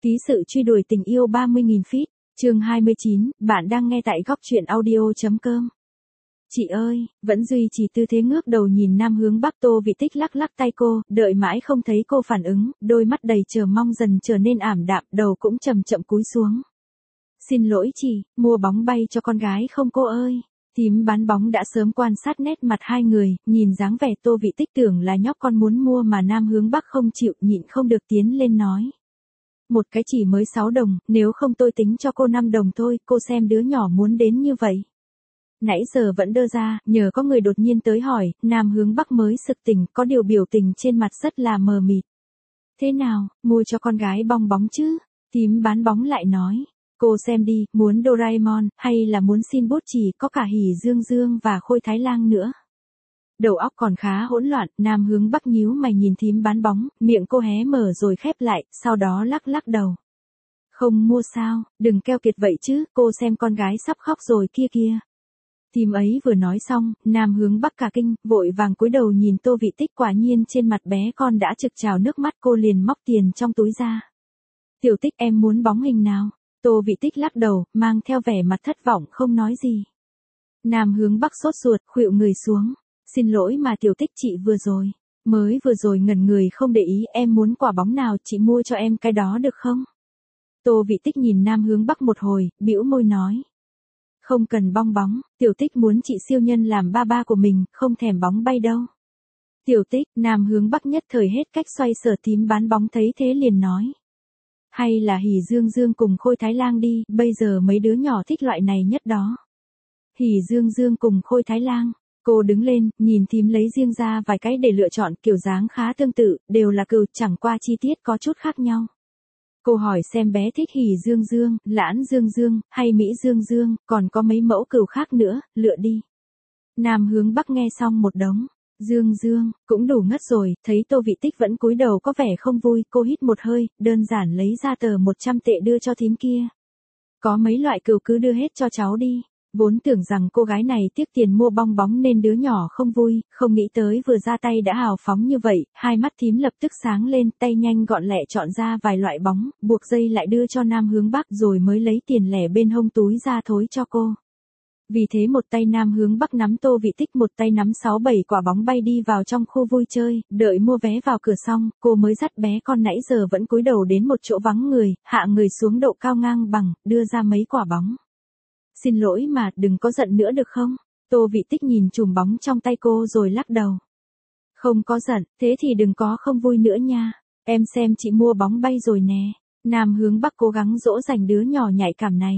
Ký sự truy đuổi tình yêu 30.000 feet, chương 29, bạn đang nghe tại góc truyện audio.com. Chị ơi, vẫn duy trì tư thế ngước đầu nhìn nam hướng bắc. Tô Vị Tích lắc lắc tay cô, đợi mãi không thấy cô phản ứng, đôi mắt đầy chờ mong dần trở nên ảm đạm, đầu cũng chậm chậm cúi xuống. Xin lỗi chị, mua bóng bay cho con gái không cô ơi? Thím bán bóng đã sớm quan sát nét mặt hai người, nhìn dáng vẻ Tô Vị Tích tưởng là nhóc con muốn mua mà nam hướng bắc không chịu, nhịn không được tiến lên nói. Một cái chỉ mới 6 đồng, nếu không tôi tính cho cô 5 đồng thôi, cô xem đứa nhỏ muốn đến như vậy. Nãy giờ vẫn đơ ra, nhờ có người đột nhiên tới hỏi, nam hướng bắc mới sực tỉnh, có điều biểu tình trên mặt rất là mờ mịt. Thế nào, mua cho con gái bong bóng chứ? Thím bán bóng lại nói. Cô xem đi, muốn Doraemon, hay là muốn xin bút chì, có cả Hỉ Dương Dương và Khôi Thái Lang nữa. Đầu óc còn khá hỗn loạn, nam hướng bắc nhíu mày nhìn thím bán bóng, miệng cô hé mở rồi khép lại, sau đó lắc lắc đầu. Không mua sao, đừng keo kiệt vậy chứ, cô xem con gái sắp khóc rồi kia kìa. Thím ấy vừa nói xong, nam hướng bắc cả kinh, vội vàng cúi đầu nhìn Tô Vị Tích, quả nhiên trên mặt bé con đã trực trào nước mắt. Cô liền móc tiền trong túi ra. Tiểu Tích, em muốn bóng hình nào? Tô Vị Tích lắc đầu, mang theo vẻ mặt thất vọng không nói gì. Nam hướng bắc sốt ruột, khuỵu người xuống. Xin lỗi mà Tiểu Tích, chị mới vừa rồi ngẩn người không để ý. Em muốn quả bóng nào, chị mua cho em cái đó được không? Tô Vị Tích nhìn nam hướng bắc một hồi, bĩu môi nói. Không cần bong bóng, Tiểu Tích muốn chị siêu nhân làm ba của mình, không thèm bóng bay đâu. Tiểu Tích, nam hướng bắc nhất thời hết cách xoay sở. Thím bán bóng thấy thế liền nói. Hay là Hỉ Dương Dương cùng Khôi Thái Lang đi, bây giờ mấy đứa nhỏ thích loại này nhất đó. Hỉ Dương Dương cùng Khôi Thái Lang. Cô đứng lên, nhìn thím lấy riêng ra vài cái để lựa chọn, kiểu dáng khá tương tự, đều là cừu, chẳng qua chi tiết có chút khác nhau. Cô hỏi xem bé thích Hỉ Dương Dương, Lãn Dương Dương, hay Mỹ Dương Dương, còn có mấy mẫu cừu khác nữa, lựa đi. Nam hướng bắc nghe xong một đống. Dương Dương, cũng đủ ngất rồi. Thấy Tô Vị Tích vẫn cúi đầu có vẻ không vui, cô hít một hơi, đơn giản lấy ra tờ 100 tệ đưa cho thím kia. Có mấy loại cừu cứ đưa hết cho cháu đi. Vốn tưởng rằng cô gái này tiếc tiền mua bong bóng nên đứa nhỏ không vui, không nghĩ tới vừa ra tay đã hào phóng như vậy. Hai mắt thím lập tức sáng lên, tay nhanh gọn lẹ chọn ra vài loại bóng, buộc dây lại đưa cho nam hướng bắc, rồi mới lấy tiền lẻ bên hông túi ra thối cho cô. Vì thế một tay nam hướng bắc nắm Tô Vị Tích, một tay nắm 6-7 quả bóng bay đi vào trong khu vui chơi. Đợi mua vé vào cửa xong, cô mới dắt bé con nãy giờ vẫn cúi đầu đến một chỗ vắng người, hạ người xuống độ cao ngang bằng, đưa ra mấy quả bóng. Xin lỗi mà, đừng có giận nữa được không? Tô Vị Tích nhìn chùm bóng trong tay cô rồi lắc đầu. Không có giận, thế thì đừng có không vui nữa nha. Em xem chị mua bóng bay rồi nè. Nam hướng bắc cố gắng dỗ dành đứa nhỏ nhạy cảm này.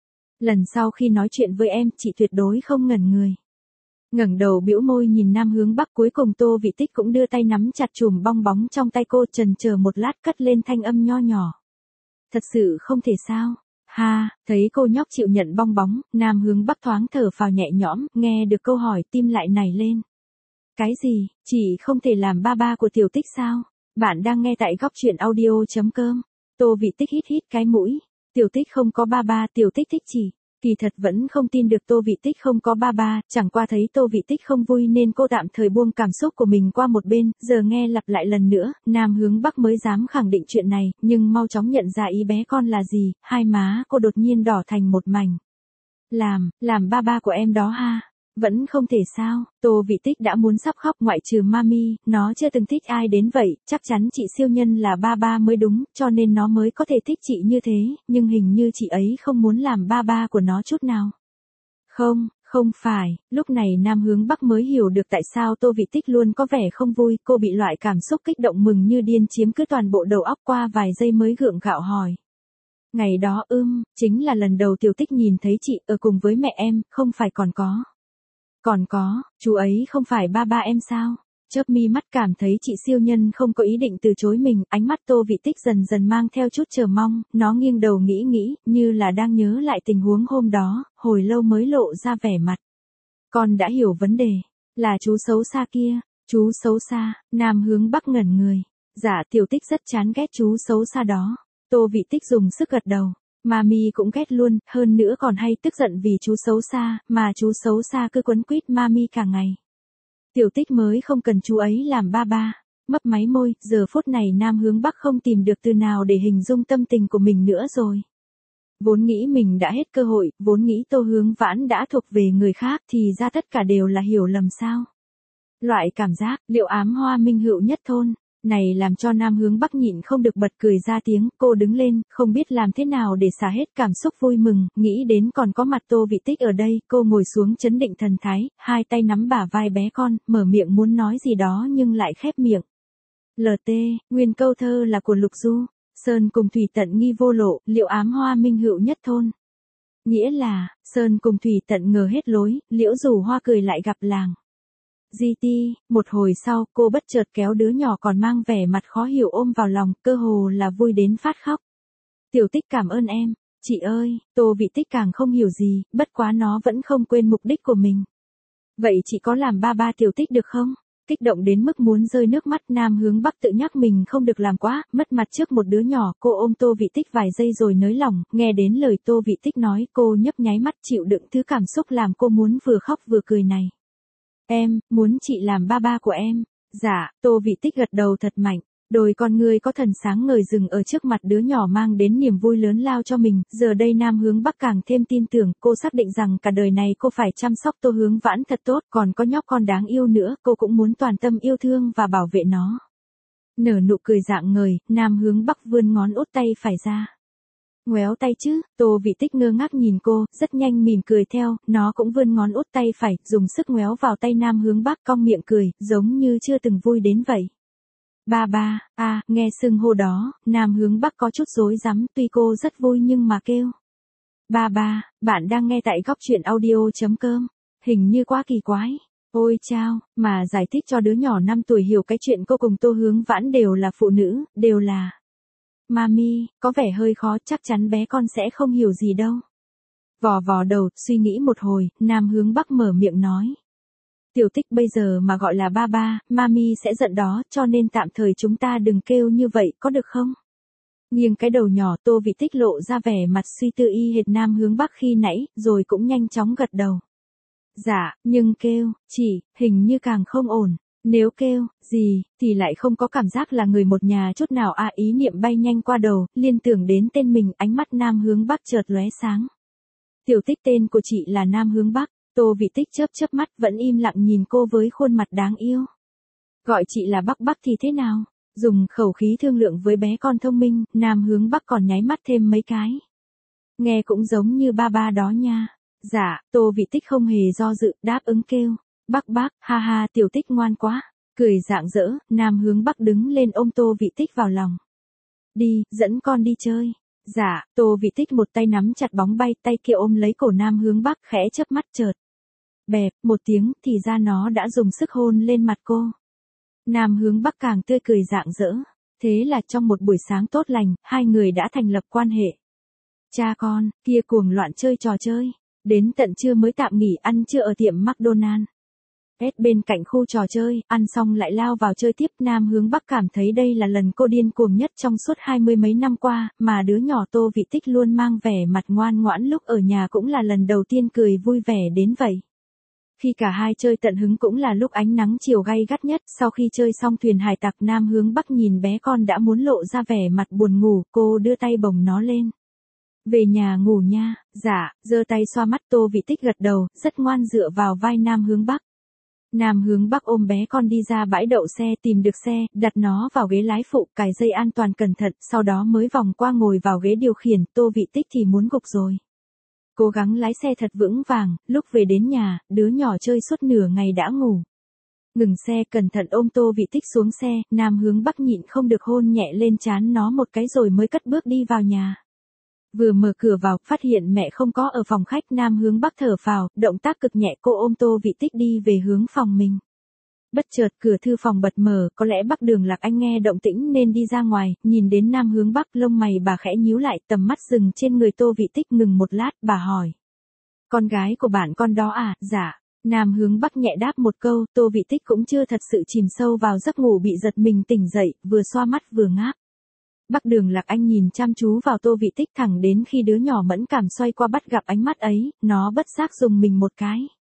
Lần sau khi nói chuyện với em, chị tuyệt đối không ngẩn người. Ngẩng đầu bĩu môi nhìn nam hướng bắc. Cuối cùng Tô Vị Tích cũng đưa tay nắm chặt chùm bong bóng trong tay cô, chần chờ một lát cất lên thanh âm nho nhỏ. Thật sự không thể sao? Ha, thấy cô nhóc chịu nhận bong bóng, nam hướng bắc thoáng thở phào nhẹ nhõm, nghe được câu hỏi tim lại nảy lên. Cái gì, chị không thể làm ba của Tiểu Tích sao? Bạn đang nghe tại góc truyện audio.com. Tô Vị Tích hít hít cái mũi. Tiểu Tích không có ba, Tiểu Tích thích chị. Kỳ thật vẫn không tin được Tô Vị Tích không có ba, chẳng qua thấy Tô Vị Tích không vui nên cô tạm thời buông cảm xúc của mình qua một bên. Giờ nghe lặp lại lần nữa, nam hướng bắc mới dám khẳng định chuyện này, nhưng mau chóng nhận ra ý bé con là gì, hai má cô đột nhiên đỏ thành một mảnh. Làm ba của em đó ha? Vẫn không thể sao? Tô Vị Tích đã muốn sắp khóc, ngoại trừ Mami, nó chưa từng thích ai đến vậy, chắc chắn chị siêu nhân là ba mới đúng, cho nên nó mới có thể thích chị như thế, nhưng hình như chị ấy không muốn làm ba của nó chút nào. Không phải, lúc này nam hướng bắc mới hiểu được tại sao Tô Vị Tích luôn có vẻ không vui, cô bị loại cảm xúc kích động mừng như điên chiếm cứ toàn bộ đầu óc, qua vài giây mới gượng gạo hỏi. Ngày đó chính là lần đầu Tiểu Tích nhìn thấy chị ở cùng với mẹ em, không phải Còn có, chú ấy không phải ba em sao? Chớp mi mắt cảm thấy chị siêu nhân không có ý định từ chối mình, ánh mắt Tô Vị Tích dần dần mang theo chút chờ mong, nó nghiêng đầu nghĩ, như là đang nhớ lại tình huống hôm đó, hồi lâu mới lộ ra vẻ mặt. Con đã hiểu vấn đề, là chú xấu xa kia, chú xấu xa, nam hướng bắc ngẩn người. Dạ Tiểu Tích rất chán ghét chú xấu xa đó. Tô Vị Tích dùng sức gật đầu. Mami cũng ghét luôn, hơn nữa còn hay tức giận vì chú xấu xa, mà chú xấu xa cứ quấn quýt Mami cả ngày. Tiểu Tích mới không cần chú ấy làm ba. mấp máy môi, giờ phút này Nam Hướng Bắc không tìm được từ nào để hình dung tâm tình của mình nữa rồi. Vốn nghĩ mình đã hết cơ hội, vốn nghĩ Tô Hướng Vãn đã thuộc về người khác thì ra tất cả đều là hiểu lầm sao. Loại cảm giác, liệu ám hoa minh hữu nhất thôn, này làm cho Nam Hướng Bắc nhịn không được bật cười ra tiếng, cô đứng lên, không biết làm thế nào để xả hết cảm xúc vui mừng, nghĩ đến còn có mặt Tô Vị Tích ở đây, cô ngồi xuống trấn định thần thái, hai tay nắm bả vai bé con, mở miệng muốn nói gì đó nhưng lại khép miệng. LT, nguyên câu thơ là của Lục Du, Sơn cùng thủy tận nghi vô lộ, liệu ám hoa minh hữu nhất thôn. Nghĩa là, Sơn cùng thủy tận ngờ hết lối, liễu rủ hoa cười lại gặp làng. GT, một hồi sau, cô bất chợt kéo đứa nhỏ còn mang vẻ mặt khó hiểu ôm vào lòng, cơ hồ là vui đến phát khóc. Tiểu Tích cảm ơn em, chị ơi, Tô Vị Tích càng không hiểu gì, bất quá nó vẫn không quên mục đích của mình. Vậy chị có làm ba Tiểu Tích được không? Kích động đến mức muốn rơi nước mắt, Nam Hướng Bắc tự nhắc mình không được làm quá, mất mặt trước một đứa nhỏ, cô ôm Tô Vị Tích vài giây rồi nới lỏng, nghe đến lời Tô Vị Tích nói, cô nhấp nháy mắt chịu đựng thứ cảm xúc làm cô muốn vừa khóc vừa cười này. Em, muốn chị làm ba của em. Dạ, Tô Vị Tích gật đầu thật mạnh, đôi con người có thần sáng ngời rừng ở trước mặt đứa nhỏ mang đến niềm vui lớn lao cho mình, giờ đây Nam Hướng Bắc càng thêm tin tưởng, cô xác định rằng cả đời này cô phải chăm sóc Tô Hướng Vãn thật tốt, còn có nhóc con đáng yêu nữa, cô cũng muốn toàn tâm yêu thương và bảo vệ nó. Nở nụ cười rạng ngời, Nam Hướng Bắc vươn ngón út tay phải ra. Ngoéo tay chứ, Tô Vị Tích ngơ ngác nhìn cô, rất nhanh mỉm cười theo, nó cũng vươn ngón út tay phải, dùng sức ngoéo vào tay Nam Hướng Bắc cong miệng cười, giống như chưa từng vui đến vậy. Ba, nghe xưng hô đó, Nam Hướng Bắc có chút rối rắm, tuy cô rất vui nhưng mà kêu. Ba, bạn đang nghe tại góc truyện audio.com, hình như quá kỳ quái. Ôi chao, mà giải thích cho đứa nhỏ 5 tuổi hiểu cái chuyện cô cùng Tô Hướng Vãn đều là phụ nữ, đều là. Mami, có vẻ hơi khó, chắc chắn bé con sẽ không hiểu gì đâu. Vò đầu, suy nghĩ một hồi, Nam Hướng Bắc mở miệng nói. Tiểu Tích bây giờ mà gọi là ba, mami sẽ giận đó, cho nên tạm thời chúng ta đừng kêu như vậy, có được không? Nghiêng cái đầu nhỏ, Tô Vị Tích lộ ra vẻ mặt suy tư y hệt Nam Hướng Bắc khi nãy, rồi cũng nhanh chóng gật đầu. Dạ, nhưng kêu, chỉ, hình như càng không ổn. Nếu kêu, gì, thì lại không có cảm giác là người một nhà chút nào ý niệm bay nhanh qua đầu, liên tưởng đến tên mình, ánh mắt Nam Hướng Bắc chợt lóe sáng. Tiểu Tích tên của chị là Nam Hướng Bắc, Tô Vị Tích chớp mắt vẫn im lặng nhìn cô với khuôn mặt đáng yêu. Gọi chị là Bắc thì thế nào? Dùng khẩu khí thương lượng với bé con thông minh, Nam Hướng Bắc còn nháy mắt thêm mấy cái. Nghe cũng giống như ba đó nha. Dạ, Tô Vị Tích không hề do dự, đáp ứng kêu. Bác, ha Tiểu Tích ngoan quá. Cười rạng rỡ, Nam Hướng Bắc đứng lên ôm Tô Vị Tích vào lòng. Đi, dẫn con đi chơi. Dạ, Tô Vị Tích một tay nắm chặt bóng bay, tay kia ôm lấy cổ Nam Hướng Bắc, khẽ chớp mắt chợt. Bẹp, một tiếng, thì ra nó đã dùng sức hôn lên mặt cô. Nam Hướng Bắc càng tươi cười rạng rỡ. Thế là trong một buổi sáng tốt lành, hai người đã thành lập quan hệ. Cha con, kia cuồng loạn chơi trò chơi. Đến tận trưa mới tạm nghỉ ăn trưa ở tiệm McDonald's. Bên cạnh khu trò chơi, ăn xong lại lao vào chơi tiếp. Nam Hướng Bắc cảm thấy đây là lần cô điên cuồng nhất trong suốt 20 mấy năm qua, mà đứa nhỏ Tô Vị Tích luôn mang vẻ mặt ngoan ngoãn lúc ở nhà cũng là lần đầu tiên cười vui vẻ đến vậy. Khi cả hai chơi tận hứng cũng là lúc ánh nắng chiều gay gắt nhất, sau khi chơi xong thuyền hải tặc Nam Hướng Bắc nhìn bé con đã muốn lộ ra vẻ mặt buồn ngủ, cô đưa tay bồng nó lên. Về nhà ngủ nha, dạ, giơ tay xoa mắt. Tô Vị Tích gật đầu, rất ngoan dựa vào vai Nam Hướng Bắc. Nam Hướng Bắc ôm bé con đi ra bãi đậu xe, tìm được xe, đặt nó vào ghế lái phụ, cài dây an toàn cẩn thận, sau đó mới vòng qua ngồi vào ghế điều khiển. Tô Vị Tích thì muốn gục rồi. Cố gắng lái xe thật vững vàng, lúc về đến nhà, đứa nhỏ chơi suốt nửa ngày đã ngủ. Ngừng xe, cẩn thận ôm Tô Vị Tích xuống xe, Nam Hướng Bắc nhịn không được hôn nhẹ lên trán nó một cái rồi mới cất bước đi vào nhà. Vừa mở cửa vào, phát hiện mẹ không có ở phòng khách, Nam Hướng Bắc thở phào, động tác cực nhẹ, cô ôm Tô Vị Tích đi về hướng phòng mình. Bất chợt cửa thư phòng bật mở, có lẽ Bắc Đường Lạc Anh nghe động tĩnh nên đi ra ngoài, nhìn đến Nam Hướng Bắc, lông mày bà khẽ nhíu lại, tầm mắt dừng trên người Tô Vị Tích, ngừng một lát, bà hỏi. Con gái của bạn con đó à? Dạ. Nam Hướng Bắc nhẹ đáp một câu, Tô Vị Tích cũng chưa thật sự chìm sâu vào giấc ngủ bị giật mình tỉnh dậy, vừa xoa mắt vừa ngáp. Bắc Đường Lạc Anh nhìn chăm chú vào Tô Vị Tích thẳng đến khi đứa nhỏ mẫn cảm xoay qua bắt gặp ánh mắt ấy, nó bất giác dùng mình một cái.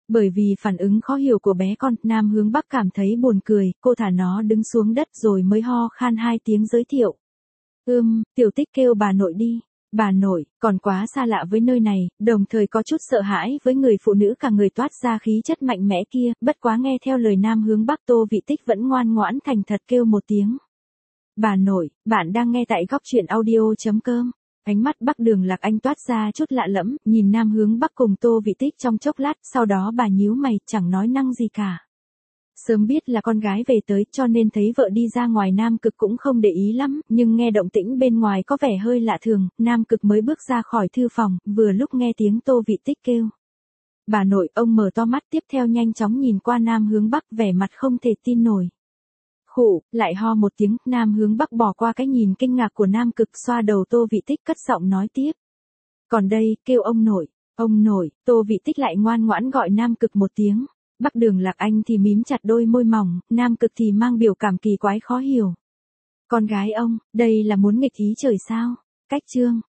Bởi vì phản ứng khó hiểu của bé con, Nam Hướng Bắc cảm thấy buồn cười, cô thả nó đứng xuống đất rồi mới ho khan 2 tiếng giới thiệu. Tiểu Tích kêu bà nội đi. Bà nội, còn quá xa lạ với nơi này, đồng thời có chút sợ hãi với người phụ nữ cả người toát ra khí chất mạnh mẽ kia, bất quá nghe theo lời Nam Hướng Bắc, Tô Vị Tích vẫn ngoan ngoãn thành thật kêu một tiếng. Bà nội, bạn đang nghe tại góc truyện audio.com. Ánh mắt Bắc Đường Lạc Anh toát ra chút lạ lẫm, nhìn Nam Hướng Bắc cùng Tô Vị Tích trong chốc lát, sau đó bà nhíu mày, chẳng nói năng gì cả. Sớm biết là con gái về tới, cho nên thấy vợ đi ra ngoài Nam Cực cũng không để ý lắm, nhưng nghe động tĩnh bên ngoài có vẻ hơi lạ thường, Nam Cực mới bước ra khỏi thư phòng, vừa lúc nghe tiếng Tô Vị Tích kêu. Bà nội, ông mở to mắt, tiếp theo nhanh chóng nhìn qua Nam Hướng Bắc, vẻ mặt không thể tin nổi. Khụ, lại ho một tiếng, Nam Hướng Bắc bỏ qua cái nhìn kinh ngạc của Nam Cực, xoa đầu Tô Vị Tích cất giọng nói tiếp. Còn đây, kêu ông nội, Tô Vị Tích lại ngoan ngoãn gọi Nam Cực một tiếng. Bắc Đường Lạc Anh thì mím chặt đôi môi mỏng, Nam Cực thì mang biểu cảm kỳ quái khó hiểu. Con gái ông, đây là muốn nghịch ý trời sao? Cách chương.